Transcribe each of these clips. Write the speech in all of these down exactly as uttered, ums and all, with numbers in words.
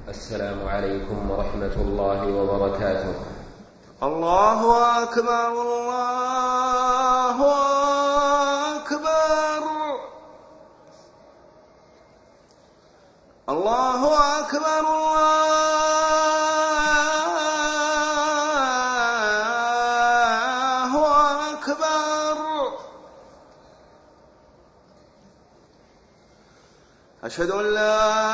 السلام عليكم ورحمة الله وبركاته. الله أكبر الله أكبر الله أكبر الله أكبر. أشهد أن لا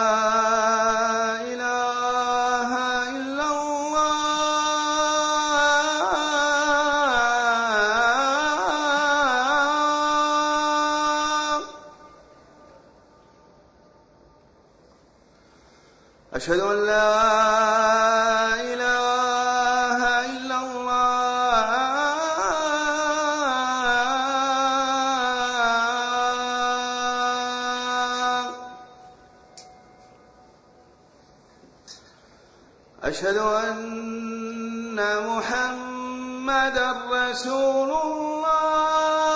أشهد أن لا إله إلا الله. أشهد أن محمدًا رسول الله.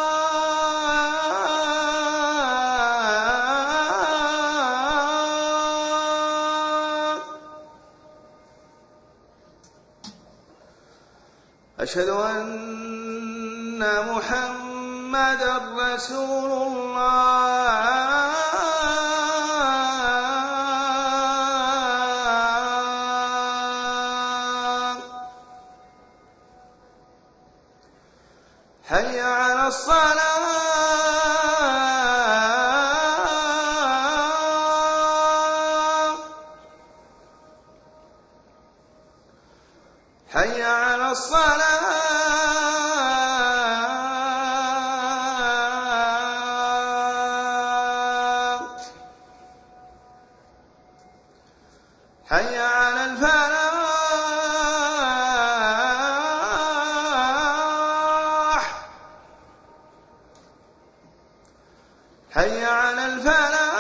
أشهد أن محمدًا رسول الله. حي على الصلاة. حي على الصلاة. حي على الفلاح. حي على الفلاح.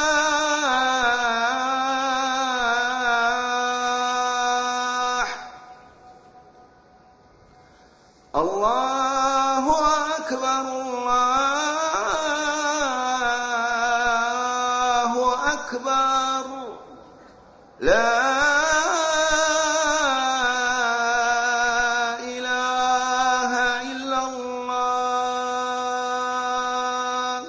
الله أكبر الله أكبر. لا إله إلا الله.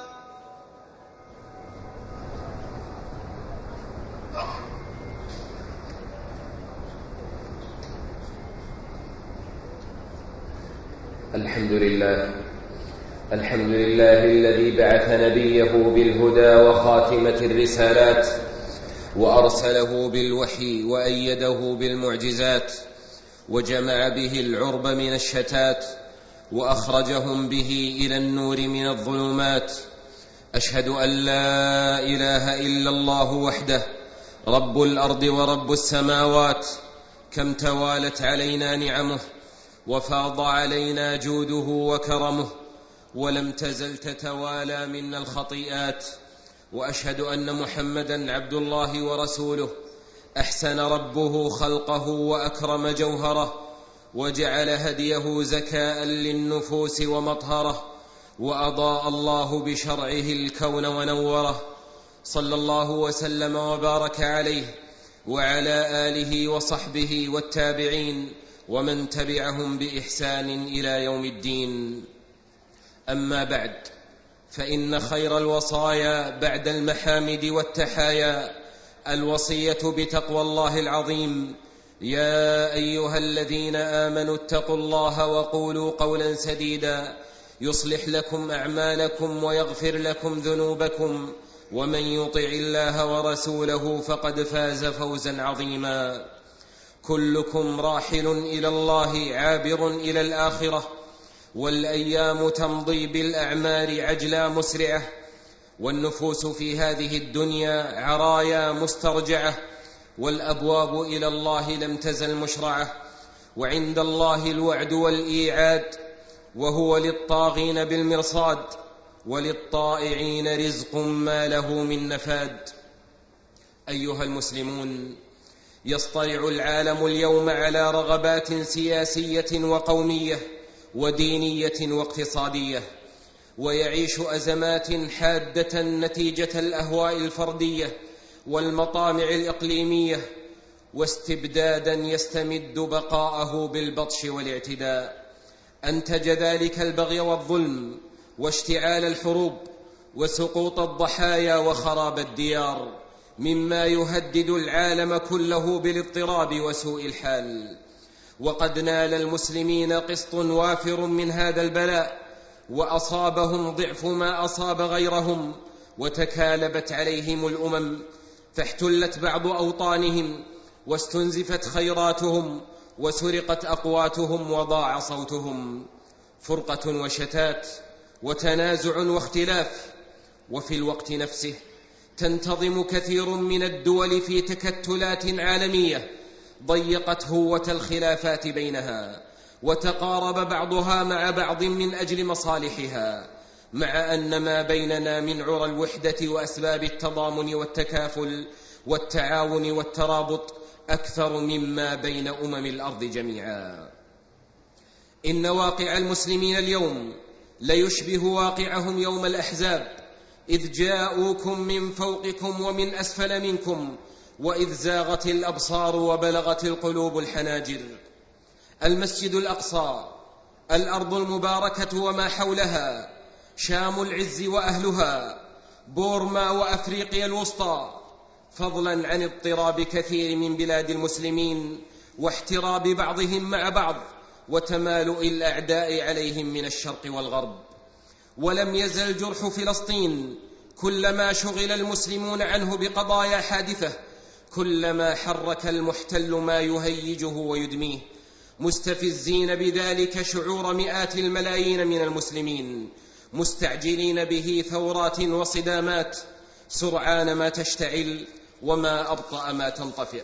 الحمد لله الحمد لله الذي بعث نبيه بالهدى وخاتمة الرسالات، وأرسله بالوحي وأيده بالمعجزات، وجمع به العرب من الشتات، وأخرجهم به إلى النور من الظلمات. أشهد أن لا إله إلا الله وحده، رب الأرض ورب السماوات. كم توالت علينا نعمه، وفاض علينا جوده وكرمه، ولم تزل تتوالى منا الخطيئات. وأشهد أن محمدًا عبد الله ورسوله، أحسن ربه خلقه وأكرم جوهره، وجعل هديه زكاء للنفوس ومطهره، وأضاء الله بشرعه الكون ونوره. صلى الله وسلم وبارك عليه وعلى آله وصحبه والتابعين ومن تبعهم بإحسان إلى يوم الدين. أما بعد، فإن خير الوصايا بعد المحامد والتحايا الوصية بتقوى الله العظيم. يا أيها الذين آمنوا اتقوا الله وقولوا قولا سديدا يصلح لكم أعمالكم ويغفر لكم ذنوبكم، ومن يطع الله ورسوله فقد فاز فوزا عظيما. كلكم راحل إلى الله عابر إلى الآخرة، والأيام تمضي بالأعمار عجلا مسرعة، والنفوس في هذه الدنيا عرايا مسترجعة، والأبواب إلى الله لم تزل مشرعة، وعند الله الوعد والإيعاد، وهو للطاغين بالمرصاد، وللطائعين رزق ما له من نفاد. أيها المسلمون، يصطرع العالم اليوم على رغبات سياسية وقومية ودينية واقتصادية، ويعيش أزمات حادة نتيجة الأهواء الفردية والمطامع الإقليمية واستبدادا يستمد بقاءه بالبطش والاعتداء. أنتج ذلك البغي والظلم واشتعال الحروب وسقوط الضحايا وخراب الديار، مما يهدد العالم كله بالاضطراب وسوء الحال. وقد نال المسلمين قسط وافر من هذا البلاء، وأصابهم ضعف ما أصاب غيرهم، وتكالبت عليهم الأمم، فاحتلت بعض أوطانهم، واستنزفت خيراتهم، وسرقت أقواتهم، وضاع صوتهم. فرقة وشتات وتنازع واختلاف. وفي الوقت نفسه تنتظم كثير من الدول في تكتلات عالمية ضيقت هوة الخلافات بينها، وتقارب بعضها مع بعض من أجل مصالحها، مع أن ما بيننا من عرى الوحدة وأسباب التضامن والتكافل والتعاون والترابط أكثر مما بين أمم الأرض جميعا. إن واقع المسلمين اليوم ليشبه واقعهم يوم الأحزاب، إذ جاءوكم من فوقكم ومن أسفل منكم، وإذ زاغت الأبصار وبلغت القلوب الحناجر. المسجد الأقصى، الأرض المباركة وما حولها، شام العز وأهلها، بورما وأفريقيا الوسطى، فضلا عن اضطراب كثير من بلاد المسلمين واحتراب بعضهم مع بعض وتمالؤ الأعداء عليهم من الشرق والغرب. ولم يزل جرح فلسطين كلما شغل المسلمون عنه بقضايا حادثة، كلما حرك المحتل ما يهيجه ويدميه، مستفزين بذلك شعور مئات الملايين من المسلمين، مستعجلين به ثورات وصدامات سرعان ما تشتعل وما أبطأ ما تنطفئ.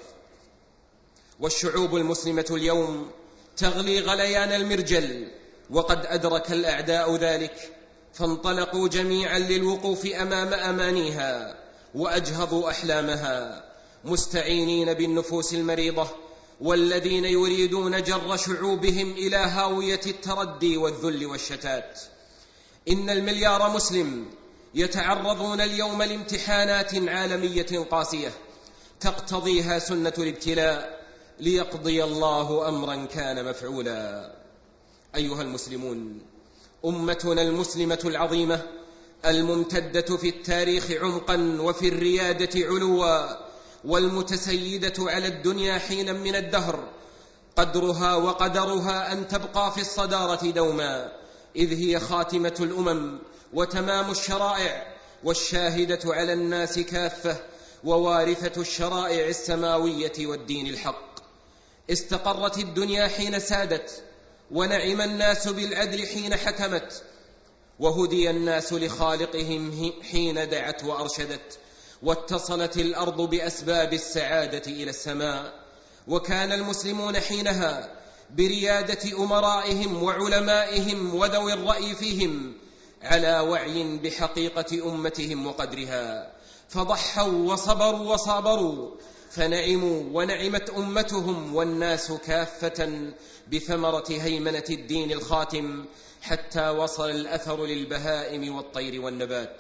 والشعوب المسلمة اليوم تغلي غليان المرجل، وقد أدرك الأعداء ذلك، فانطلقوا جميعا للوقوف أمام أمانيها وأجهضوا أحلامها، مستعينين بالنفوس المريضة والذين يريدون جر شعوبهم إلى هاوية التردي والذل والشتات. إن المليار مسلم يتعرضون اليوم لامتحانات عالمية قاسية تقتضيها سنة الابتلاء، ليقضي الله أمرا كان مفعولا. أيها المسلمون، أمتنا المسلمة العظيمة الممتدة في التاريخ عمقا وفي الريادة علوا، والمتسيدة على الدنيا حينا من الدهر، قدرها وقدرها أن تبقى في الصدارة دوما، إذ هي خاتمة الأمم وتمام الشرائع، والشاهدة على الناس كافة، ووارثة الشرائع السماوية والدين الحق. استقرت الدنيا حين سادت، ونعم الناس بالعدل حين حكمت، وهدي الناس لخالقهم حين دعت وأرشدت، واتصلت الأرض بأسباب السعادة إلى السماء. وكان المسلمون حينها بريادة أمرائهم وعلمائهم وذوي الرأي فيهم على وعي بحقيقة أمتهم وقدرها، فضحوا وصبروا وصابروا، فنعموا ونعمت أمتهم والناس كافة بثمرة هيمنة الدين الخاتم، حتى وصل الأثر للبهائم والطير والنبات.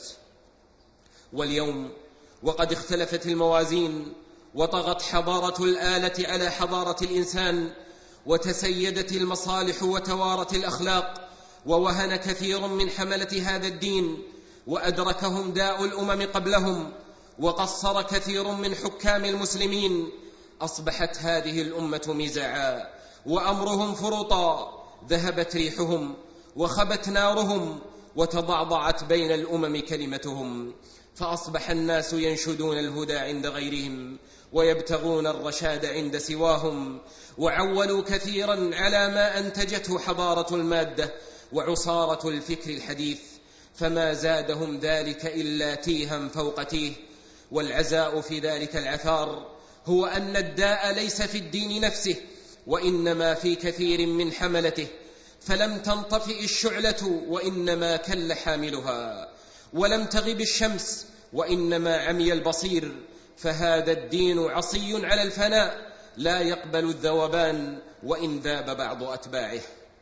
واليوم وقد اختلفت الموازين، وطغت حضارة الآلة على حضارة الإنسان، وتسيدت المصالح وتوارت الأخلاق، ووهن كثير من حملة هذا الدين، وأدركهم داء الأمم قبلهم، وقصر كثير من حكام المسلمين. أصبحت هذه الأمة مزعا، وأمرهم فرطا، ذهبت ريحهم وخبت نارهم، وتضعضعت بين الأمم كلمتهم، فأصبح الناس ينشدون الهدى عند غيرهم، ويبتغون الرشاد عند سواهم، وعولوا كثيرا على ما أنتجته حضارة المادة وعصارة الفكر الحديث، فما زادهم ذلك إلا تيها فوق تيه. والعزاء في ذلك العثار هو أن الداء ليس في الدين نفسه، وإنما في كثير من حملته، فلم تنطفئ الشعلة وإنما كل حاملها، ولم تغب الشمس وإنما عمي البصير، فهذا الدين عصي على الفناء، لا يقبل الذوبان وإن ذاب بعض أتباعه.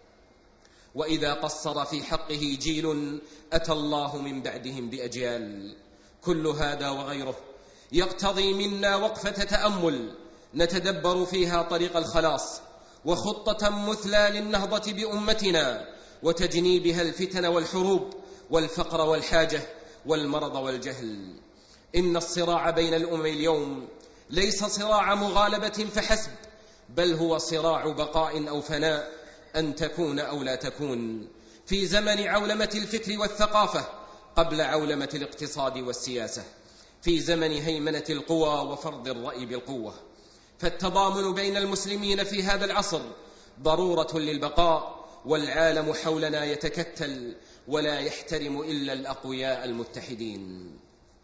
وإذا قصر في حقه جيل أتى الله من بعدهم بأجيال. كل هذا وغيره يقتضي منا وقفة تأمل نتدبر فيها طريق الخلاص وخطة مثلى للنهضة بأمتنا وتجنيبها الفتن والحروب والفقر والحاجة والمرض والجهل. إن الصراع بين الأمم اليوم ليس صراع مغالبة فحسب، بل هو صراع بقاء أو فناء، أن تكون أو لا تكون، في زمن عولمة الفكر والثقافة قبل عولمة الاقتصاد والسياسة، في زمن هيمنة القوى وفرض الرأي بالقوة. فالتضامن بين المسلمين في هذا العصر ضرورة للبقاء، والعالم حولنا يتكتل ولا يحترم إلا الأقوياء المتحدين.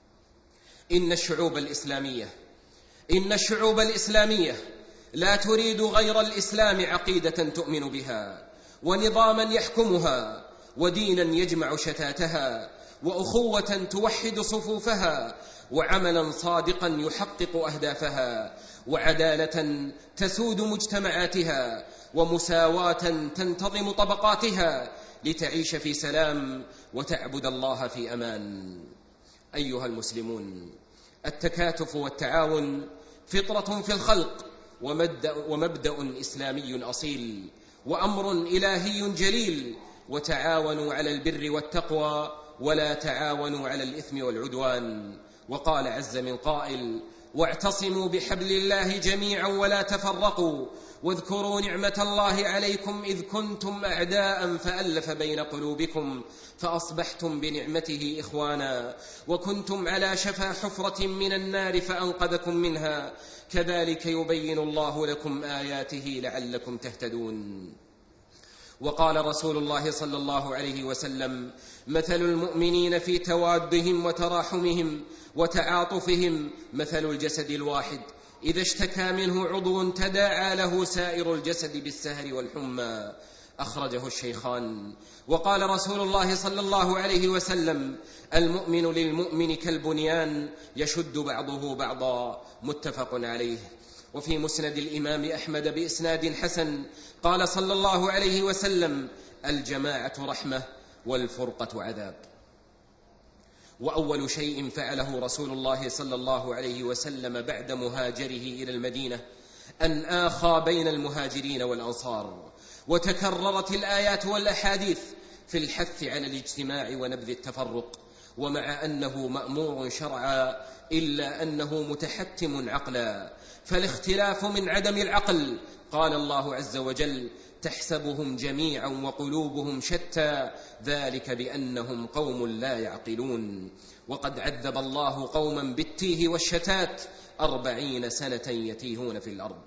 إن الشعوب الإسلامية إن الشعوب الإسلامية لا تريد غير الإسلام عقيدة تؤمن بها، ونظاما يحكمها، ودينا يجمع شتاتها، وأخوة توحد صفوفها، وعملا صادقا يحقق أهدافها، وعدالة تسود مجتمعاتها، ومساواة تنتظم طبقاتها، لتعيش في سلام وتعبد الله في أمان. أيها المسلمون، التكاتف والتعاون فطرة في الخلق، ومبدأ, ومبدأ إسلامي أصيل، وأمر إلهي جليل. وتعاونوا على البر والتقوى ولا تعاونوا على الإثم والعدوان. وقال عز من قائل: واعتصموا بحبل الله جميعا ولا تفرقوا، واذكروا نعمة الله عليكم إذ كنتم أعداء فألف بين قلوبكم فأصبحتم بنعمته إخوانا، وكنتم على شفا حفرة من النار فأنقذكم منها، كذلك يبين الله لكم آياته لعلكم تهتدون. وقال رسول الله صلى الله عليه وسلم: مثل المؤمنين في توادهم وتراحمهم وتعاطفهم مثل الجسد الواحد إذا اشتكى منه عضو تداعى له سائر الجسد بالسهر والحمى، أخرجه الشيخان. وقال رسول الله صلى الله عليه وسلم: المؤمن للمؤمن كالبنيان يشد بعضه بعضا، متفق عليه. وفي مسند الإمام أحمد بإسناد حسن قال صلى الله عليه وسلم: الجماعة رحمة والفرقة عذاب. وأول شيء فعله رسول الله صلى الله عليه وسلم بعد مهاجره إلى المدينة أن آخى بين المهاجرين والأنصار، وتكررت الآيات والأحاديث في الحث على الاجتماع ونبذ التفرق، ومع أنه مأمور شرعا إلا أنه متحتم عقلا، فالاختلاف من عدم العقل. قال الله عز وجل: تحسبهم جميعا وقلوبهم شتى ذلك بأنهم قوم لا يعقلون. وقد عذب الله قوما بالتيه والشتات أربعين سنة يتيهون في الأرض.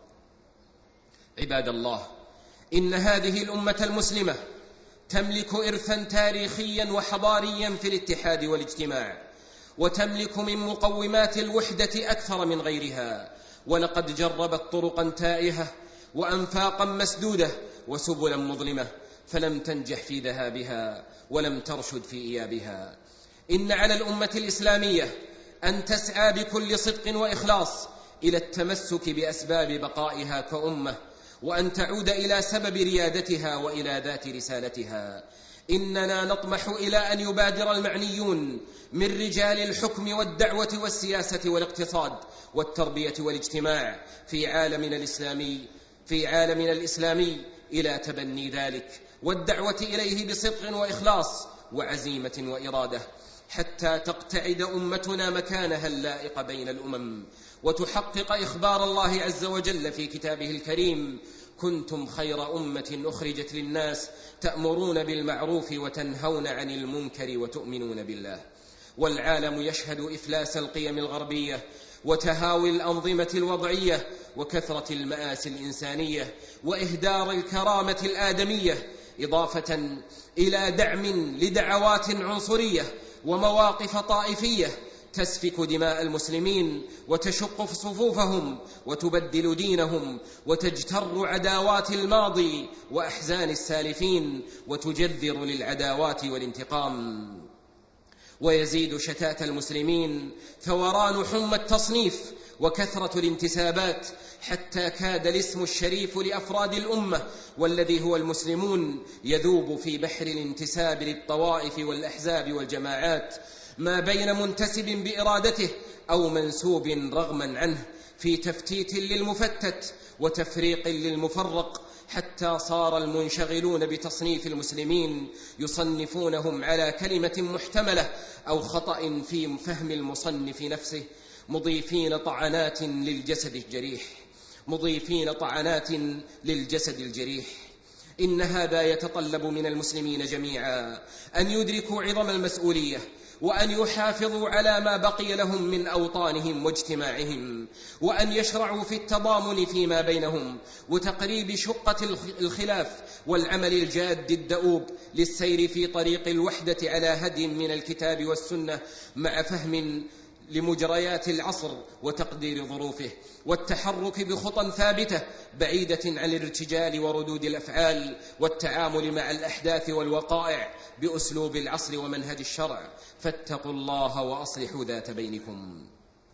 عباد الله، إن هذه الأمة المسلمة تملك إرثا تاريخيا وحضاريا في الاتحاد والاجتماع، وتملك من مقومات الوحدة أكثر من غيرها، ولقد جربت طرقا تائهة وأنفاقا مسدودة وسبلا مظلمة، فلم تنجح في ذهابها ولم ترشد في إيابها. إن على الأمة الإسلامية أن تسعى بكل صدق وإخلاص إلى التمسك بأسباب بقائها كأمة، وأن تعود إلى سبب ريادتها وإلى ذات رسالتها. إننا نطمح إلى أن يبادر المعنيون من رجال الحكم والدعوة والسياسة والاقتصاد والتربية والاجتماع في عالمنا الإسلامي في عالمنا الإسلامي إلى تبني ذلك والدعوة إليه بصدق وإخلاص وعزيمة وإرادة، حتى تقتعد أمتنا مكانها اللائق بين الأمم، وتحقق إخبار الله عز وجل في كتابه الكريم: كنتم خير أمة أخرجت للناس تأمرون بالمعروف وتنهون عن المنكر وتؤمنون بالله. والعالم يشهد إفلاس القيم الغربية وتهاوي الأنظمة الوضعية وكثرة المآسي الإنسانية وإهدار الكرامة الآدمية، إضافة إلى دعم لدعوات عنصرية ومواقف طائفية تسفك دماء المسلمين وتشق صفوفهم وتبدل دينهم وتجتر عداوات الماضي وأحزان السالفين وتجذر للعداوات والانتقام. ويزيد شتات المسلمين ثوران حمى التصنيف وكثرة الانتسابات، حتى كاد الاسم الشريف لأفراد الأمة والذي هو المسلمون يذوب في بحر الانتساب للطوائف والأحزاب والجماعات، ما بين منتسب بإرادته أو منسوب رغما عنه، في تفتيت للمفتت وتفريق للمفرق، حتى صار المنشغلون بتصنيف المسلمين يصنفونهم على كلمة محتملة أو خطأ في فهم المصنف نفسه، مضيفين طعنات للجسد الجريح مضيفين طعنات للجسد الجريح. إن هذا يتطلب من المسلمين جميعا أن يدركوا عظم المسؤولية، وأن يحافظوا على ما بقي لهم من أوطانهم واجتماعهم، وأن يشرعوا في التضامن فيما بينهم وتقريب شقة الخلاف والعمل الجاد الدؤوب للسير في طريق الوحدة على هدي من الكتاب والسنة، مع فهم لمجريات العصر وتقدير ظروفه، والتحرك بخطى ثابتة بعيدة عن الارتجال وردود الأفعال، والتعامل مع الأحداث والوقائع بأسلوب العصر ومنهج الشرع. فاتقوا الله وأصلحوا ذات بينكم.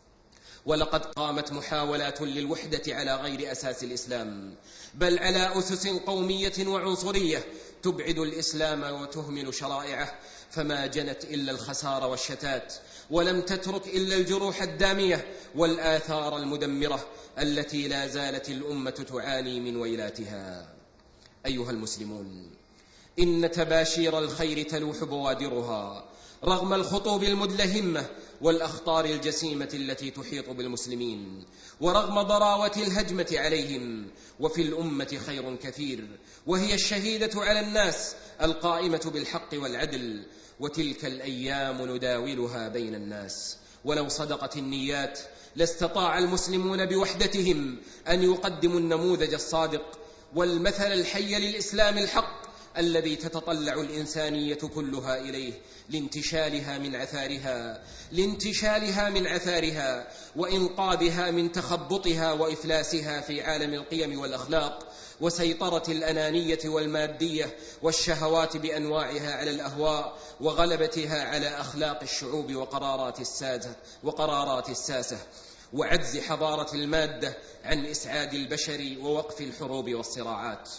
ولقد قامت محاولات للوحدة على غير أساس الإسلام، بل على أسس قومية وعنصرية تبعد الإسلام وتهمل شرائعه، فما جنت إلا الخسار والشتات، ولم تترك إلا الجروح الدامية والآثار المدمرة التي لا زالت الأمة تعاني من ويلاتها. أيها المسلمون، إن تباشير الخير تلوح بوادرها رغم الخطوب المدلهمة والأخطار الجسيمة التي تحيط بالمسلمين، ورغم ضراوة الهجمة عليهم. وفي الأمة خير كثير، وهي الشهيدة على الناس القائمة بالحق والعدل، وتلك الأيام نداولها بين الناس. ولو صدقت النيات لاستطاع المسلمون بوحدتهم أن يقدموا النموذج الصادق والمثل الحي للإسلام الحق الذي تتطلع الإنسانية كلها إليه، لانتشالها من عثارها لانتشالها من عثارها وإنقاذها من تخبطها وإفلاسها في عالم القيم والأخلاق، وسيطرة الأنانية والمادية والشهوات بأنواعها على الأهواء، وغلبتها على أخلاق الشعوب وقرارات الساسة وقرارات الساسة وعجز حضارة المادة عن إسعاد البشر ووقف الحروب والصراعات.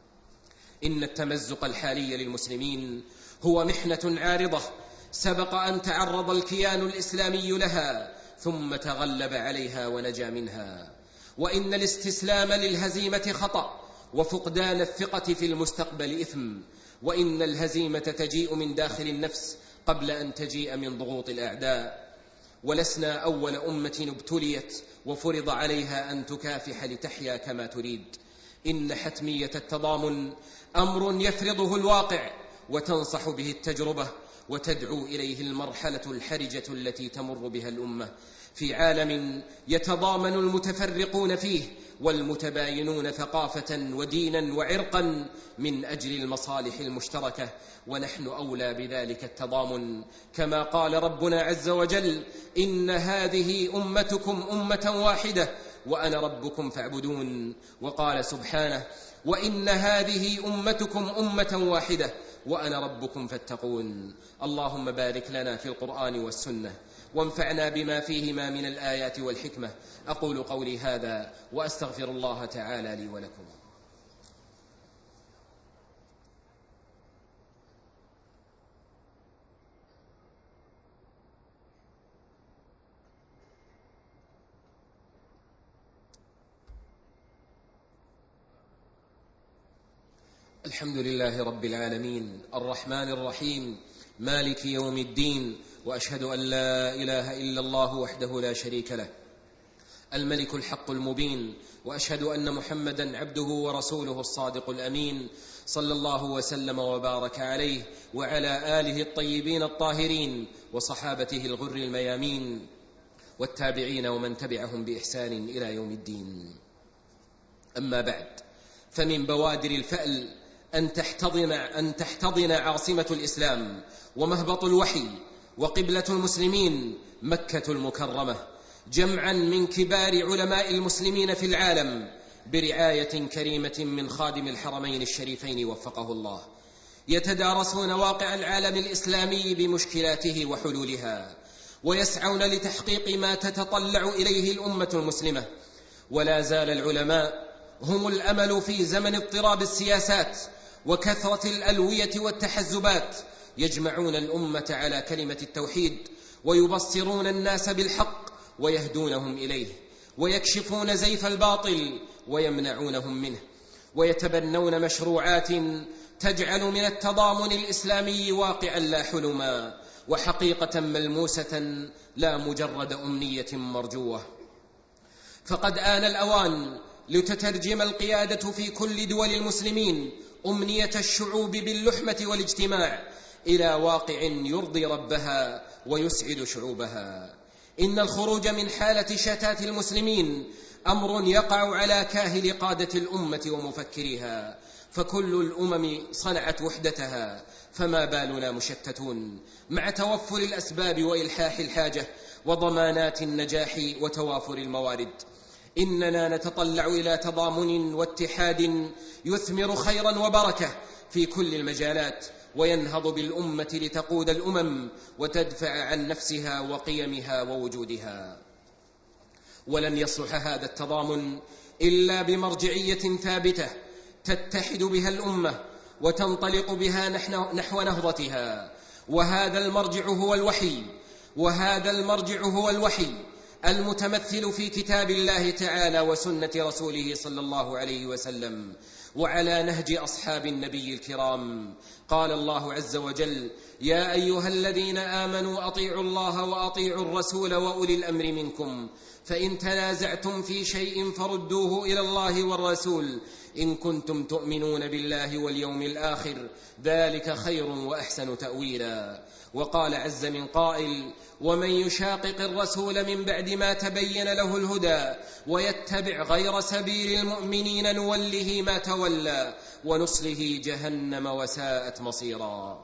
إن التمزق الحالي للمسلمين هو محنة عارضة سبق أن تعرض الكيان الإسلامي لها ثم تغلب عليها ونجا منها. وإن الاستسلام للهزيمة خطأ، وفقدان الثقة في المستقبل إثم، وإن الهزيمة تجيء من داخل النفس قبل أن تجيء من ضغوط الأعداء. ولسنا أول أمة ابتليت وفرض عليها أن تكافح لتحيا كما تريد. إن حتمية التضامن أمر يفرضه الواقع وتنصح به التجربة وتدعو إليه المرحلة الحرجة التي تمر بها الأمة في عالم يتضامن المتفرقون فيه والمتباينون ثقافة ودينا وعرقا من أجل المصالح المشتركة، ونحن أولى بذلك التضامن، كما قال ربنا عز وجل: إن هذه أمتكم أمة واحدة وأنا ربكم فاعبدون. وقال سبحانه: وإن هذه أمتكم أمة واحدة وأنا ربكم فاتقون. اللهم بارك لنا في القرآن والسنة وانفعنا بما فيهما من الآيات والحكمة. أقول قولي هذا وأستغفر الله تعالى لي ولكم. الحمد لله رب العالمين الرحمن الرحيم مالك يوم الدين، وأشهد أن لا إله إلا الله وحده لا شريك له الملك الحق المبين، وأشهد أن محمدا عبده ورسوله الصادق الأمين، صلى الله وسلم وبارك عليه وعلى آله الطيبين الطاهرين وصحابته الغر الميامين والتابعين ومن تبعهم بإحسان إلى يوم الدين. أما بعد، فمن بوادر الفأل أن تحتضن, أن تحتضن عاصمة الإسلام ومهبط الوحي وقبلة المسلمين مكة المكرمة جمعا من كبار علماء المسلمين في العالم برعاية كريمة من خادم الحرمين الشريفين وفقه الله، يتدارسون واقع العالم الإسلامي بمشكلاته وحلولها، ويسعون لتحقيق ما تتطلع إليه الأمة المسلمة. ولا زال العلماء هم الأمل في زمن اضطراب السياسات وكثرة الألوية والتحزبات، يجمعون الأمة على كلمة التوحيد ويبصرون الناس بالحق ويهدونهم إليه، ويكشفون زيف الباطل ويمنعونهم منه، ويتبنون مشروعات تجعل من التضامن الإسلامي واقعا لا حلما، وحقيقة ملموسة لا مجرد أمنية مرجوة. فقد آن الأوان لتترجم القيادة في كل دول المسلمين أمنية الشعوب باللحمة والاجتماع إلى واقع يرضي ربها ويسعد شعوبها. إن الخروج من حالة شتات المسلمين أمر يقع على كاهل قادة الأمة ومفكريها، فكل الأمم صنعت وحدتها، فما بالنا مشتتون مع توفر الأسباب وإلحاح الحاجة وضمانات النجاح وتوافر الموارد. إننا نتطلع إلى تضامن واتحاد يثمر خيرا وبركة في كل المجالات، وينهض بالأمة لتقود الأمم وتدفع عن نفسها وقيمها ووجودها. ولن يصلح هذا التضامن إلا بمرجعية ثابتة تتحد بها الأمة وتنطلق بها نحو نهضتها، وهذا المرجع هو الوحي وهذا المرجع هو الوحي المتمثل في كتاب الله تعالى وسنة رسوله صلى الله عليه وسلم، وعلى نهج أصحاب النبي الكرام. قال الله عز وجل: يا أيها الذين آمنوا أطيعوا الله وأطيعوا الرسول وأولي الأمر منكم، فإن تنازعتم في شيء فردوه إلى الله والرسول إن كنتم تؤمنون بالله واليوم الآخر، ذلك خير وأحسن تأويلا. وقال عز من قائل: ومن يشاقق الرسول من بعد ما تبين له الهدى ويتبع غير سبيل المؤمنين نوله ما تولى ونصله جهنم وساءت مصيرا.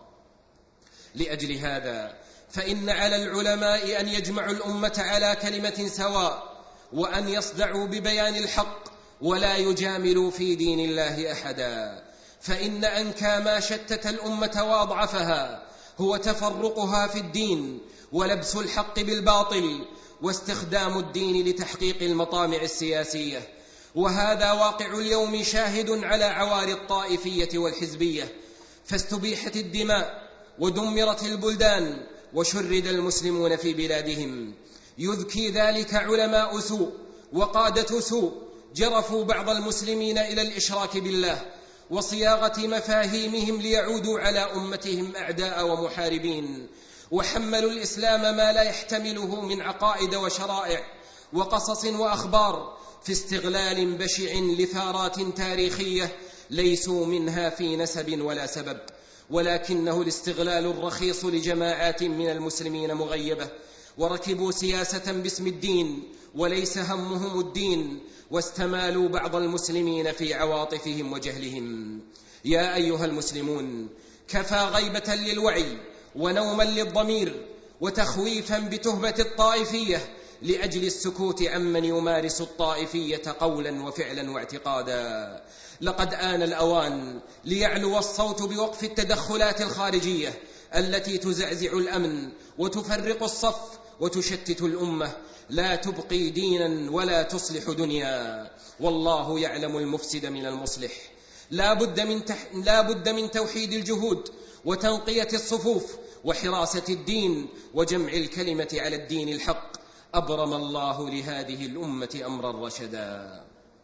لأجل هذا فإن على العلماء أن يجمعوا الأمة على كلمة سواء، وأن يصدعوا ببيان الحق ولا يجاملوا في دين الله أحدا، فإن أنكى ما شتت الأمة وأضعفها هو تفرقها في الدين ولبس الحق بالباطل واستخدام الدين لتحقيق المطامع السياسية. وهذا واقع اليوم شاهد على عوار الطائفية والحزبية، فاستبيحت الدماء ودمرت البلدان وشرد المسلمون في بلادهم. يذكي ذلك علماء سوء وقادة سوء جرفوا بعض المسلمين إلى الإشراك بالله وصياغة مفاهيمهم ليعودوا على أمتهم أعداء ومحاربين، وحملوا الإسلام ما لا يحتمله من عقائد وشرائع وقصص وأخبار في استغلال بشع لثارات تاريخية ليسوا منها في نسب ولا سبب، ولكنه الاستغلال الرخيص لجماعات من المسلمين مغيبة، وركبوا سياسة باسم الدين وليس همهم الدين، واستمالوا بعض المسلمين في عواطفهم وجهلهم. يا أيها المسلمون، كفى غيبة للوعي ونوما للضمير وتخويفا بتهبة الطائفية لأجل السكوت عمن يمارس الطائفية قولا وفعلا واعتقادا. لقد آن الأوان ليعلو الصوت بوقف التدخلات الخارجية التي تزعزع الأمن وتفرق الصف وتشتت الأمة، لا تبقي دينا ولا تصلح دنيا، والله يعلم المفسد من المصلح. لا بد من, تح... لا بد من توحيد الجهود وتنقية الصفوف وحراسة الدين وجمع الكلمة على الدين الحق. أبرم الله لهذه الأمة أمرا رشدا.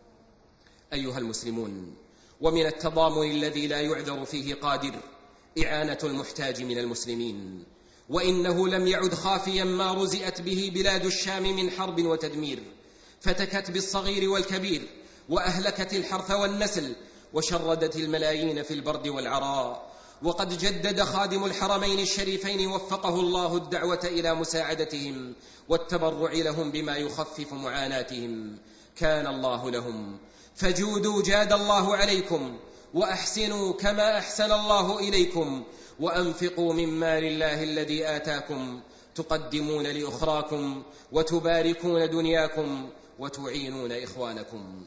أيها المسلمون، ومن التضامن الذي لا يعذر فيه قادر إعانة المحتاج من المسلمين، وإنه لم يعد خافيا ما رزئت به بلاد الشام من حرب وتدمير، فتكت بالصغير والكبير وأهلكت الحرث والنسل وشردت الملايين في البرد والعراء. وقد جدد خادم الحرمين الشريفين وفقه الله الدعوة إلى مساعدتهم والتبرع لهم بما يخفف معاناتهم. كان الله لهم، فجودوا جاد الله عليكم، وأحسنوا كما أحسن الله إليكم، وأنفقوا من مال الله الذي آتاكم، تقدمون لأخراكم وتباركون دنياكم وتعينون إخوانكم.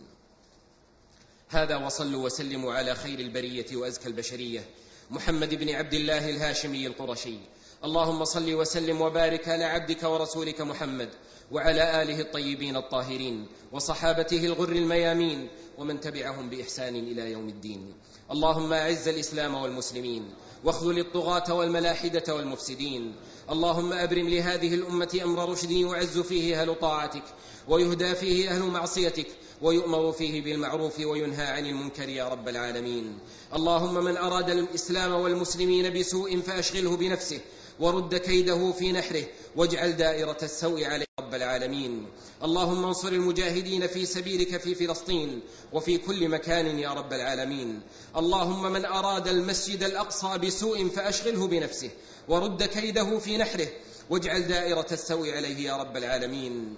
هذا، وصلوا وسلموا على خير البرية وأزكى البشرية محمد بن عبد الله الهاشمي القرشي. اللهم صل وسلم وبارك على عبدك ورسولك محمد وعلى آله الطيبين الطاهرين وصحابته الغر الميامين ومن تبعهم بإحسان إلى يوم الدين. اللهم أعز الإسلام والمسلمين، واخذل الطغاة والملاحدة والمفسدين. اللهم أبرم لهذه الأمة أمر رشد يعز فيه أهل طاعتك ويهدى فيه أهل معصيتك ويؤمر فيه بالمعروف وينهى عن المنكر يا رب العالمين. اللهم من أراد الإسلام والمسلمين بسوء فأشغله بنفسه ورد كيده في نحره واجعل دائرة السوء عليه رب العالمين. اللهم انصر المجاهدين في سبيلك في فلسطين وفي كل مكان يا رب العالمين. اللهم من أراد المسجد الأقصى بسوء فأشغله بنفسه ورد كيده في نحره واجعل دائرة السوء عليه يا رب العالمين.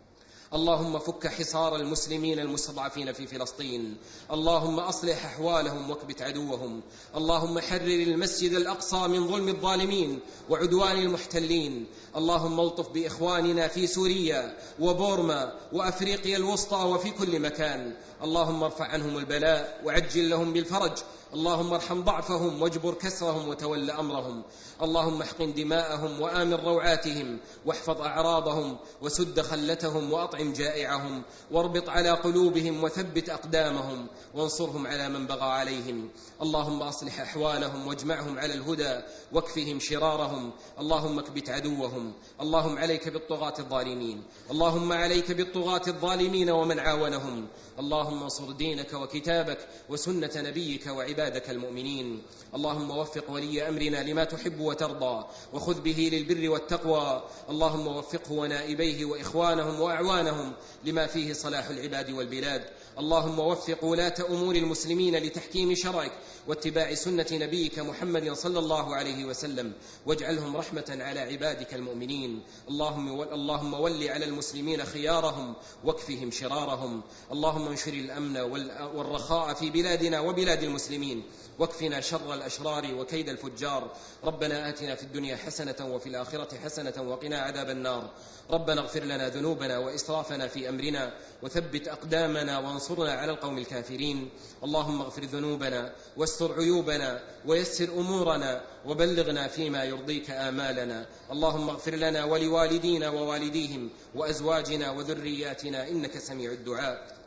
اللهم فك حصار المسلمين المستضعفين في فلسطين. اللهم أصلح أحوالهم واكبت عدوهم. اللهم حرر المسجد الأقصى من ظلم الظالمين وعدوان المحتلين. اللهم الطف بإخواننا في سوريا وبورما وأفريقيا الوسطى وفي كل مكان. اللهم ارفع عنهم البلاء وعجل لهم بالفرج. اللهم ارحم ضعفهم واجبر كسرهم وتول أمرهم. اللهم احقن دماءهم وآمن روعاتهم واحفظ أعراضهم وسد خلتهم وأطعم جائعهم واربط على قلوبهم وثبت أقدامهم وانصرهم على من بغى عليهم. اللهم أصلح أحوالهم واجمعهم على الهدى واكفهم شرارهم. اللهم اكبت عدوهم. اللهم عليك بالطغاة الظالمين. اللهم عليك بالطغاة الظالمين ومن عاونهم. اللهم انصر دينك وكتابك وسنة نبيك وعبادك المؤمنين. اللهم وفق ولي أمرنا لما تحب وترضى وخذ به للبر والتقوى. اللهم وفقه ونائبيه وإخوانهم وأعوانهم لما فيه صلاح العباد والبلاد. اللهم وفق ولاة أمور المسلمين لتحكيم شرعك واتباع سنة نبيك محمد صلى الله عليه وسلم واجعلهم رحمة على عبادك المؤمنين. اللهم اللهم ول على المسلمين خيارهم واكفهم شرارهم. اللهم انشر الأمن والرخاء في بلادنا وبلاد المسلمين واكفنا شر الأشرار وكيد الفجار. ربنا آتنا في الدنيا حسنة وفي الآخرة حسنة وقنا عذاب النار. ربنا اغفر لنا ذنوبنا وإسرافنا في أمرنا وثبت أقدامنا وانصرنا على القوم الكافرين. اللهم اغفر ذنوبنا واستر عيوبنا ويسر أمورنا وبلغنا فيما يرضيك آمالنا. اللهم اغفر لنا ولوالدينا ووالديهم وأزواجنا وذرياتنا إنك سميع الدعاء.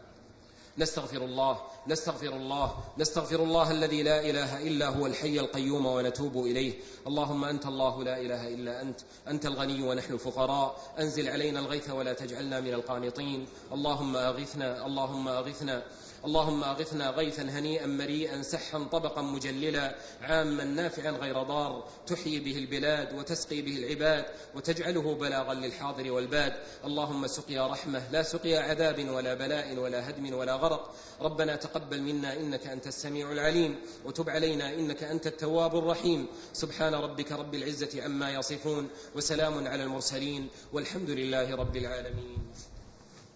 نستغفر الله نستغفر الله نستغفر الله الذي لا إله إلا هو الحي القيوم ونتوب إليه. اللهم أنت الله لا إله إلا أنت أنت الغني ونحن الفقراء. أنزل علينا الغيث ولا تجعلنا من القانطين. اللهم أغثنا اللهم أغثنا اللهم أغثنا غيثا هنيئا مريئا سحا طبقا مجللا عاما نافعا غير ضار تحيي به البلاد وتسقي به العباد وتجعله بلاغا للحاضر والباد. اللهم سقيا رحمة لا سقيا عذاب ولا بلاء ولا هدم ولا غرق. ربنا تقبل منا إنك أنت السميع العليم وتب علينا إنك أنت التواب الرحيم. سبحان ربك رب العزة عما يصفون وسلام على المرسلين والحمد لله رب العالمين.